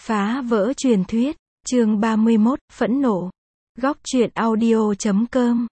Phá vỡ truyền thuyết, chương 31, phẫn nộ. Góc truyện audio.com.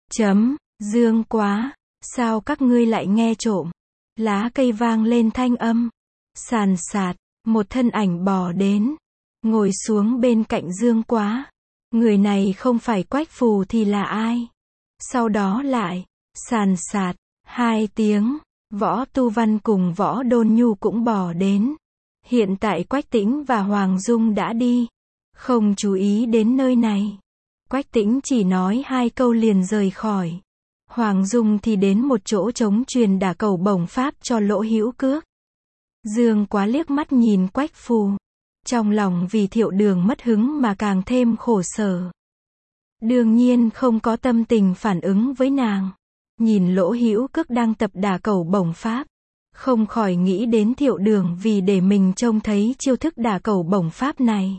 Dương quá, sao các ngươi lại nghe trộm? Lá cây vang lên thanh âm. Sàn sạt, một thân ảnh bò đến, ngồi xuống bên cạnh Dương quá. Người này không phải Quách Phù thì là ai? Sau đó lại, sàn sạt, 2 tiếng, Võ Tu Văn cùng Võ Đôn Nhu cũng bò đến. Hiện tại Quách Tĩnh và Hoàng Dung đã đi, không chú ý đến nơi này. Quách Tĩnh chỉ nói 2 câu liền rời khỏi. Hoàng Dung thì đến một chỗ trống truyền đả cầu bổng pháp cho Lỗ Hữu Cước. Dương quá liếc mắt nhìn Quách Phù, trong lòng vì Thiệu Đường mất hứng mà càng thêm khổ sở. Đương nhiên không có tâm tình phản ứng với nàng. Nhìn Lỗ Hữu Cước đang tập đả cầu bổng pháp, không khỏi nghĩ đến Thiệu Đường vì để mình trông thấy chiêu thức đả cầu bổng pháp này,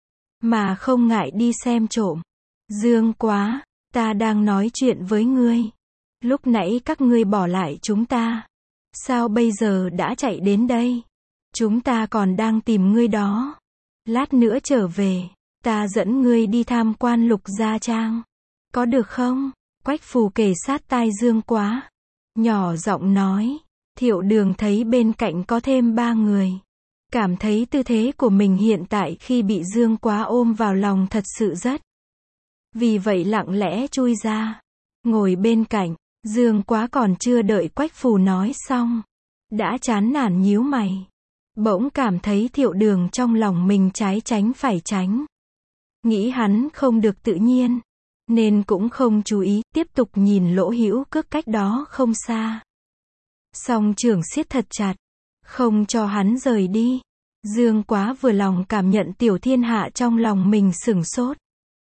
mà không ngại đi xem trộm. Dương quá, ta đang nói chuyện với ngươi. Lúc nãy các ngươi bỏ lại chúng ta. Sao bây giờ đã chạy đến đây? Chúng ta còn đang tìm ngươi đó. Lát nữa trở về, ta dẫn ngươi đi tham quan Lục Gia Trang. Có được không? Quách Phù kề sát tai Dương quá, nhỏ giọng nói. Thiệu Đường thấy bên cạnh có thêm 3 người, cảm thấy tư thế của mình hiện tại khi bị Dương quá ôm vào lòng thật sự rất. Vì vậy lặng lẽ chui ra, ngồi bên cạnh. Dương quá còn chưa đợi Quách Phù nói xong, đã chán nản nhíu mày. Bỗng cảm thấy Thiệu Đường trong lòng mình trái tránh phải tránh. Nghĩ hắn không được tự nhiên, nên cũng không chú ý, tiếp tục nhìn Lỗ Hữu Cước cách đó không xa. Song trưởng siết thật chặt, không cho hắn rời đi. Dương quá vừa lòng cảm nhận tiểu thiên hạ trong lòng mình sửng sốt.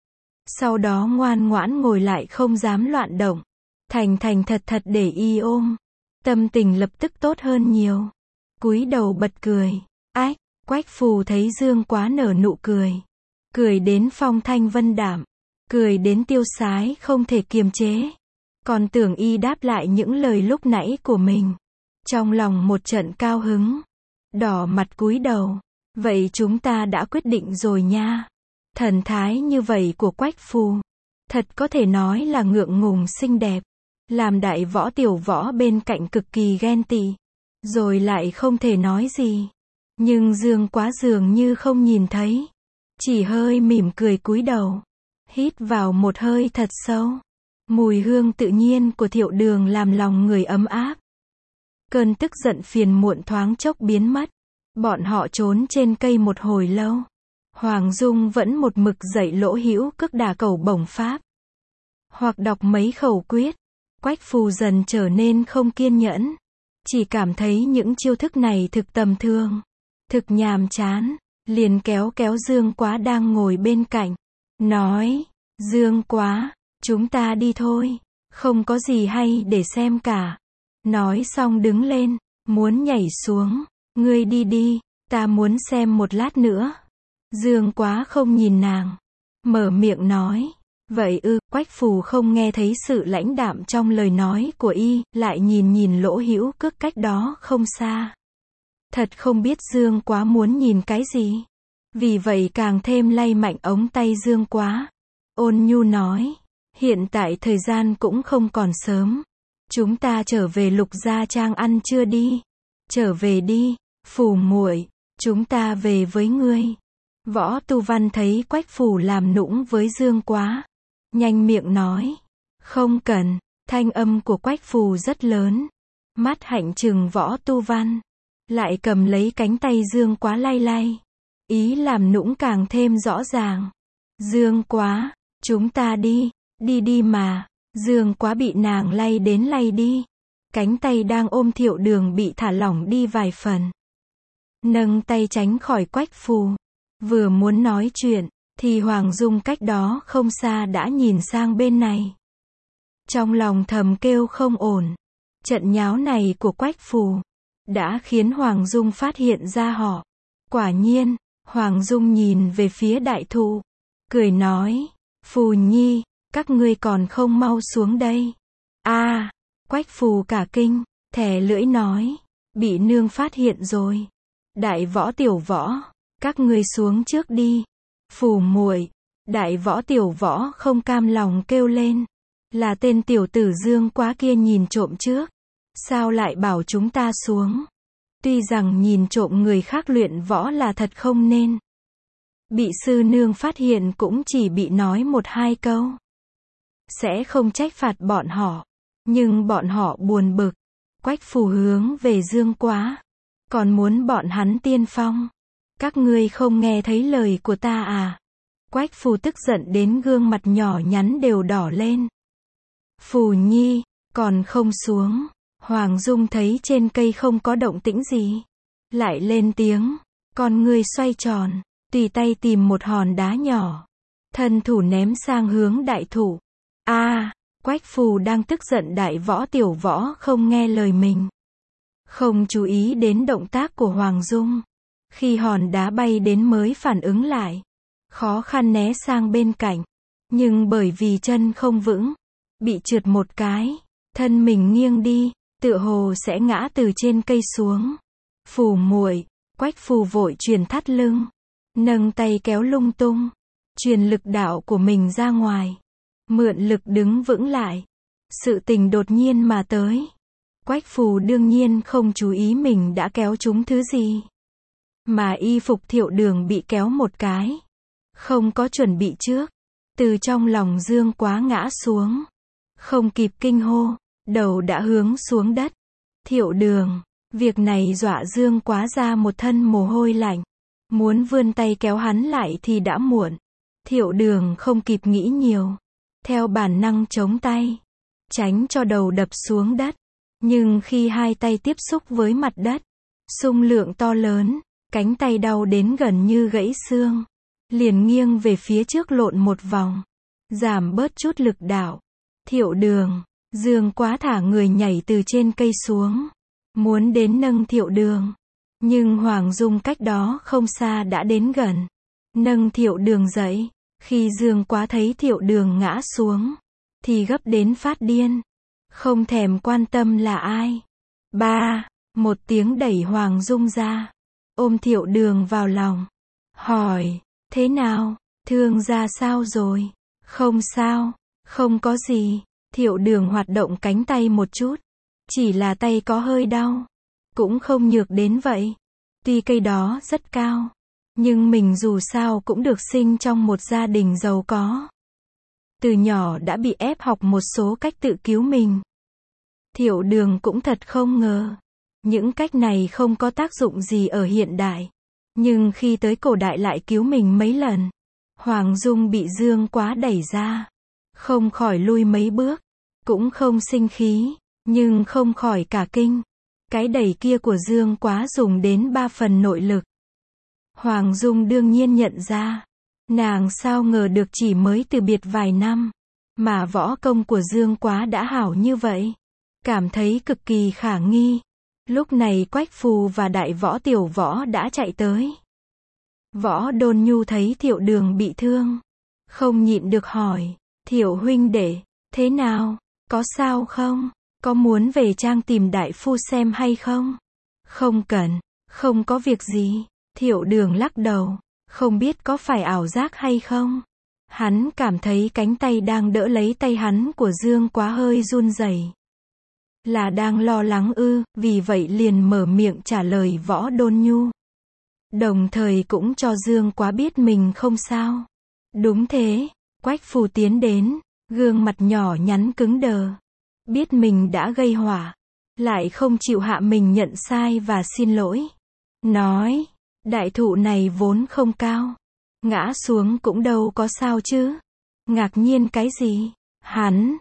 Sau đó ngoan ngoãn ngồi lại không dám loạn động. Thành thật thật để y ôm. Tâm tình lập tức tốt hơn nhiều. Cúi đầu bật cười. Ách, Quách Phù thấy Dương quá nở nụ cười. Cười đến phong thanh vân đạm. Cười đến tiêu sái không thể kiềm chế. Còn tưởng y đáp lại những lời lúc nãy của mình. Trong lòng một trận cao hứng. Đỏ mặt cúi đầu. Vậy chúng ta đã quyết định rồi nha. Thần thái như vậy của Quách Phù, thật có thể nói là ngượng ngùng xinh đẹp. Làm đại võ tiểu võ bên cạnh cực kỳ ghen tị. Rồi lại không thể nói gì. Nhưng Dương quá dường như không nhìn thấy. Chỉ hơi mỉm cười cúi đầu. Hít vào một hơi thật sâu. Mùi hương tự nhiên của Thiệu Đường làm lòng người ấm áp. Cơn tức giận phiền muộn thoáng chốc biến mất. Bọn họ trốn trên cây một hồi lâu. Hoàng Dung vẫn một mực dạy Lỗ Hữu Cước đả cầu bổng pháp, hoặc đọc mấy khẩu quyết. Quách Phù dần trở nên không kiên nhẫn. Chỉ cảm thấy những chiêu thức này thực tầm thường, thực nhàm chán. Liền kéo Dương quá đang ngồi bên cạnh. Nói, Dương quá, chúng ta đi thôi. Không có gì hay để xem cả. Nói xong đứng lên, muốn nhảy xuống. Ngươi đi đi, ta muốn xem một lát nữa. Dương quá không nhìn nàng. Mở miệng nói. Vậy ư? Quách Phù không nghe thấy sự lãnh đạm trong lời nói của y, lại nhìn Lỗ Hữu Cước cách đó không xa. Thật không biết Dương quá muốn nhìn cái gì. Vì vậy càng thêm lay mạnh ống tay Dương quá. Ôn nhu nói. Hiện tại thời gian cũng không còn sớm. Chúng ta trở về Lục Gia Trang ăn trưa đi. Trở về đi, Phù muội, chúng ta về với ngươi. Võ Tu Văn thấy Quách Phù làm nũng với Dương quá, nhanh miệng nói. Không cần. Thanh âm của Quách Phù rất lớn. Mắt hạnh trừng Võ Tu Văn. Lại cầm lấy cánh tay Dương quá lay lay. Ý làm nũng càng thêm rõ ràng. Dương quá, chúng ta đi. Đi mà. Dương quá bị nàng lay đến lay đi. Cánh tay đang ôm Thiệu Đường bị thả lỏng đi vài phần. Nâng tay tránh khỏi Quách Phù. Vừa muốn nói chuyện, thì Hoàng Dung cách đó không xa đã nhìn sang bên này. Trong lòng thầm kêu không ổn. Trận nháo này của Quách Phù đã khiến Hoàng Dung phát hiện ra họ. Quả nhiên, Hoàng Dung nhìn về phía đại thụ, cười nói. Phù nhi, các ngươi còn không mau xuống đây. Quách Phù cả kinh, thè lưỡi nói. Bị nương phát hiện rồi. Đại võ tiểu võ, Các ngươi xuống trước đi. Phù muội. Đại võ tiểu võ không cam lòng kêu lên. Là tên tiểu tử Dương Quá kia nhìn trộm trước. Sao lại bảo chúng ta xuống? Tuy rằng nhìn trộm người khác luyện võ là thật không nên. Bị sư nương phát hiện cũng chỉ bị nói một hai câu. Sẽ không trách phạt bọn họ. Nhưng bọn họ buồn bực. Quách Phù hướng về Dương Quá. Còn muốn bọn hắn tiên phong. Các ngươi không nghe thấy lời của ta à? Quách Phù tức giận đến gương mặt nhỏ nhắn đều đỏ lên. Phù nhi, còn không xuống. Hoàng Dung thấy trên cây không có động tĩnh gì. Lại lên tiếng. Con ngươi xoay tròn. Tùy tay tìm một hòn đá nhỏ. Thân thủ ném sang hướng đại thụ. Quách Phù đang tức giận đại võ tiểu võ không nghe lời mình. Không chú ý đến động tác của Hoàng Dung. Khi hòn đá bay đến mới phản ứng lại. Khó khăn né sang bên cạnh. Nhưng bởi vì chân không vững. Bị trượt một cái. Thân mình nghiêng đi. Tựa hồ sẽ ngã từ trên cây xuống. Phù muội. Quách Phù vội truyền thắt lưng. Nâng tay kéo lung tung. Truyền lực đạo của mình ra ngoài. Mượn lực đứng vững lại. Sự tình đột nhiên mà tới. Quách Phù đương nhiên không chú ý mình đã kéo trúng thứ gì. Mà y phục Thiệu Đường bị kéo một cái. Không có chuẩn bị trước. Từ trong lòng Dương Quá ngã xuống. Không kịp kinh hô. Đầu đã hướng xuống đất. Thiệu Đường. Việc này dọa Dương Quá ra một thân mồ hôi lạnh. Muốn vươn tay kéo hắn lại thì đã muộn. Thiệu Đường không kịp nghĩ nhiều. Theo bản năng chống tay. Tránh cho đầu đập xuống đất. Nhưng khi hai tay tiếp xúc với mặt đất. Xung lượng to lớn. Cánh tay đau đến gần như gãy xương. Liền nghiêng về phía trước lộn một vòng. Giảm bớt chút lực đạo. Thiệu Đường. Dương Quá thả người nhảy từ trên cây xuống. Muốn đến nâng Thiệu Đường. Nhưng Hoàng Dung cách đó không xa đã đến gần. Nâng Thiệu Đường dậy. Khi Dương Quá thấy Thiệu Đường ngã xuống. Thì gấp đến phát điên. Không thèm quan tâm là ai. Một tiếng đẩy Hoàng Dung ra. Ôm Thiệu Đường vào lòng. Hỏi. Thế nào? Thương ra sao rồi? Không sao. Không có gì. Thiệu Đường hoạt động cánh tay một chút. Chỉ là tay có hơi đau. Cũng không nhược đến vậy. Tuy cây đó rất cao. Nhưng mình dù sao cũng được sinh trong một gia đình giàu có. Từ nhỏ đã bị ép học một số cách tự cứu mình. Thiệu Đường cũng thật không ngờ. Những cách này không có tác dụng gì ở hiện đại. Nhưng khi tới cổ đại lại cứu mình mấy lần. Hoàng Dung bị Dương Quá đẩy ra. Không khỏi lui mấy bước. Cũng không sinh khí. Nhưng không khỏi cả kinh. Cái đẩy kia của Dương Quá dùng đến 3 phần nội lực. Hoàng Dung đương nhiên nhận ra. Nàng sao ngờ được chỉ mới từ biệt vài năm. Mà võ công của Dương Quá đã hảo như vậy. Cảm thấy cực kỳ khả nghi. Lúc này Quách Phù và đại võ tiểu võ đã chạy tới. Võ Đôn Nhu thấy Thiệu Đường bị thương. Không nhịn được hỏi. Thiệu huynh đệ, thế nào? Có sao không? Có muốn về trang tìm đại phu xem hay không? Không cần, không có việc gì. Thiệu Đường lắc đầu. Không biết có phải ảo giác hay không? Hắn cảm thấy cánh tay đang đỡ lấy tay hắn của Dương Quá hơi run rẩy. Là đang lo lắng ư? Vì vậy liền mở miệng trả lời Võ Đôn Nhu. Đồng thời cũng cho Dương Quá biết mình không sao. Đúng thế. Quách Phù tiến đến. Gương mặt nhỏ nhắn cứng đờ. Biết mình đã gây họa. Lại không chịu hạ mình nhận sai và xin lỗi. Nói. Đại thụ này vốn không cao. Ngã xuống cũng đâu có sao chứ. Ngạc nhiên cái gì? Hắn.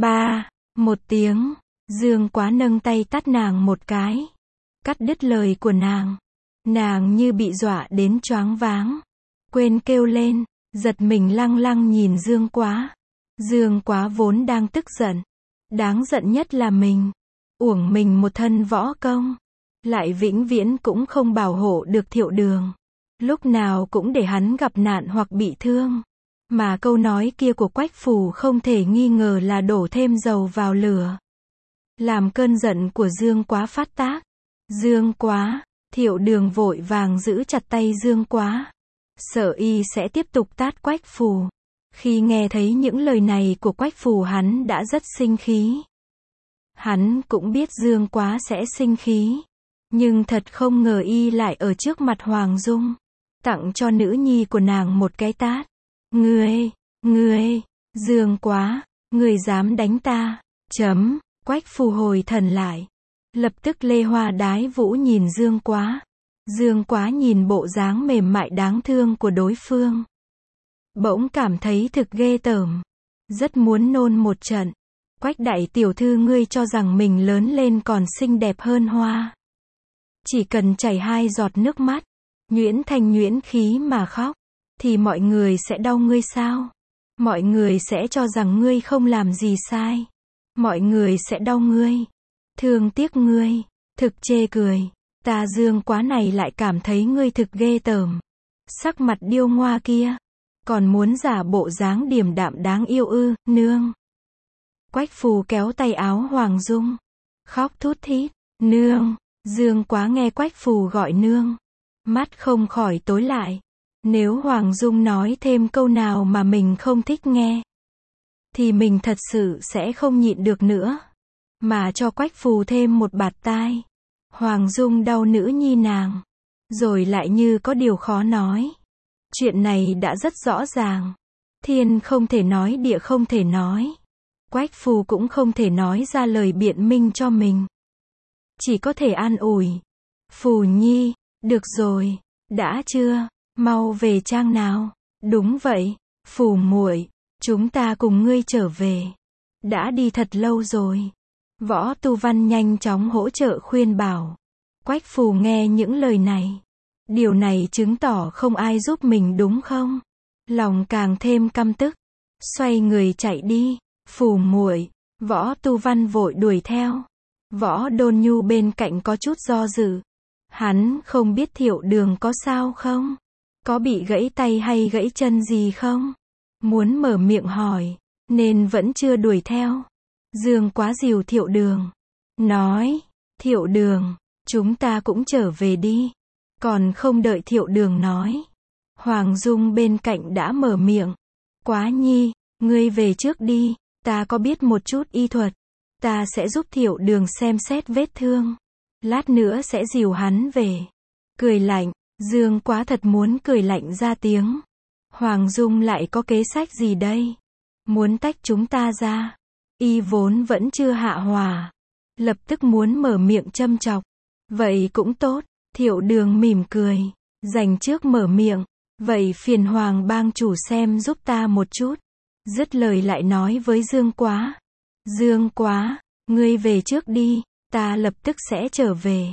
Một tiếng. Dương Quá nâng tay tát nàng một cái. Cắt đứt lời của nàng. Nàng như bị dọa đến choáng váng. Quên kêu lên. Giật mình lăng lăng nhìn Dương Quá. Dương Quá vốn đang tức giận. Đáng giận nhất là mình. Uổng mình một thân võ công. Lại vĩnh viễn cũng không bảo hộ được Thiệu Đường. Lúc nào cũng để hắn gặp nạn hoặc bị thương. Mà câu nói kia của Quách Phù không thể nghi ngờ là đổ thêm dầu vào lửa. Làm cơn giận của Dương Quá phát tác. Dương Quá, Thiệu Đường vội vàng giữ chặt tay Dương Quá, sợ y sẽ tiếp tục tát Quách Phù. Khi nghe thấy những lời này của Quách Phù hắn đã rất sinh khí. Hắn cũng biết Dương Quá sẽ sinh khí, nhưng thật không ngờ y lại ở trước mặt Hoàng Dung, tặng cho nữ nhi của nàng một cái tát. Ngươi, Dương Quá, ngươi dám đánh ta, Quách Phù hồi thần lại. Lập tức lê hoa đái vũ nhìn Dương Quá. Dương Quá nhìn bộ dáng mềm mại đáng thương của đối phương, bỗng cảm thấy thực ghê tởm, rất muốn nôn một trận. Quách đại tiểu thư, ngươi cho rằng mình lớn lên còn xinh đẹp hơn hoa. Chỉ cần chảy 2 giọt nước mắt, nhuyễn thanh nhuyễn khí mà khóc, thì mọi người sẽ đau ngươi sao? Mọi người sẽ cho rằng ngươi không làm gì sai. Mọi người sẽ đau ngươi, thương tiếc ngươi, thực chê cười. Ta Dương Quá này lại cảm thấy ngươi thực ghê tởm. Sắc mặt điêu ngoa kia, còn muốn giả bộ dáng điềm đạm đáng yêu ư, nương. Quách Phù kéo tay áo Hoàng Dung, khóc thút thít, nương. Dương Quá nghe Quách Phù gọi nương, mắt không khỏi tối lại. Nếu Hoàng Dung nói thêm câu nào mà mình không thích nghe, thì mình thật sự sẽ không nhịn được nữa, mà cho Quách Phù thêm một bạt tai. Hoàng Dung đau nữ nhi nàng, rồi lại như có điều khó nói. Chuyện này đã rất rõ ràng. Thiên không thể nói, địa không thể nói. Quách Phù cũng không thể nói ra lời biện minh cho mình. Chỉ có thể an ủi. Phù nhi, được rồi, đã chưa, mau về trang nào. Đúng vậy, Phù muội, chúng ta cùng ngươi trở về. Đã đi thật lâu rồi. Võ Tu Văn nhanh chóng hỗ trợ khuyên bảo. Quách Phù nghe những lời này, điều này chứng tỏ không ai giúp mình đúng không? Lòng càng thêm căm tức, xoay người chạy đi. Phù muội, Võ Tu Văn vội đuổi theo. Võ Đôn Nhu bên cạnh có chút do dự. Hắn không biết Thiệu Đường có sao không? Có bị gãy tay hay gãy chân gì không? Muốn mở miệng hỏi, nên vẫn chưa đuổi theo. Dương Quá dìu Thiệu Đường, nói, Thiệu Đường, chúng ta cũng trở về đi. Còn không đợi Thiệu Đường nói, Hoàng Dung bên cạnh đã mở miệng. Quá nhi, ngươi về trước đi, ta có biết một chút y thuật. Ta sẽ giúp Thiệu Đường xem xét vết thương. Lát nữa sẽ dìu hắn về. Cười lạnh, Dương Quá thật muốn cười lạnh ra tiếng. Hoàng Dung lại có kế sách gì đây? Muốn tách chúng ta ra. Y vốn vẫn chưa hạ hòa, lập tức muốn mở miệng châm chọc. Vậy cũng tốt. Thiệu Đường mỉm cười, dành trước mở miệng. Vậy phiền Hoàng bang chủ xem giúp ta một chút. Dứt lời lại nói với Dương Quá. Dương Quá, ngươi về trước đi, ta lập tức sẽ trở về.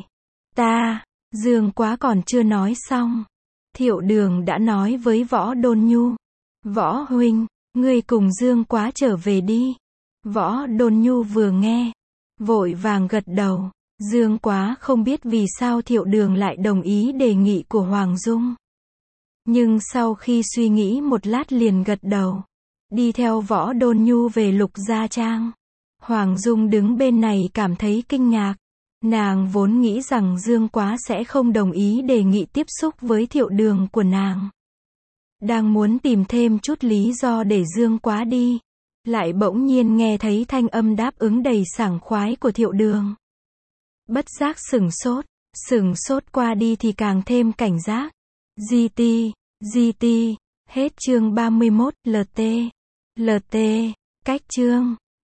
Dương Quá còn chưa nói xong. Thiệu Đường đã nói với Võ Đôn Nhu. Võ huynh, ngươi cùng Dương Quá trở về đi. Võ Đôn Nhu vừa nghe, vội vàng gật đầu. Dương Quá không biết vì sao Thiệu Đường lại đồng ý đề nghị của Hoàng Dung. Nhưng sau khi suy nghĩ một lát liền gật đầu. Đi theo Võ Đôn Nhu về Lục Gia Trang. Hoàng Dung đứng bên này cảm thấy kinh ngạc. Nàng vốn nghĩ rằng Dương Quá sẽ không đồng ý đề nghị tiếp xúc với Thiệu Đường của nàng. Đang muốn tìm thêm chút lý do để Dương Quá đi, lại bỗng nhiên nghe thấy thanh âm đáp ứng đầy sảng khoái của Thiệu Đường. Bất giác sửng sốt qua đi thì càng thêm cảnh giác. GT, hết chương 31, LT, cách chương.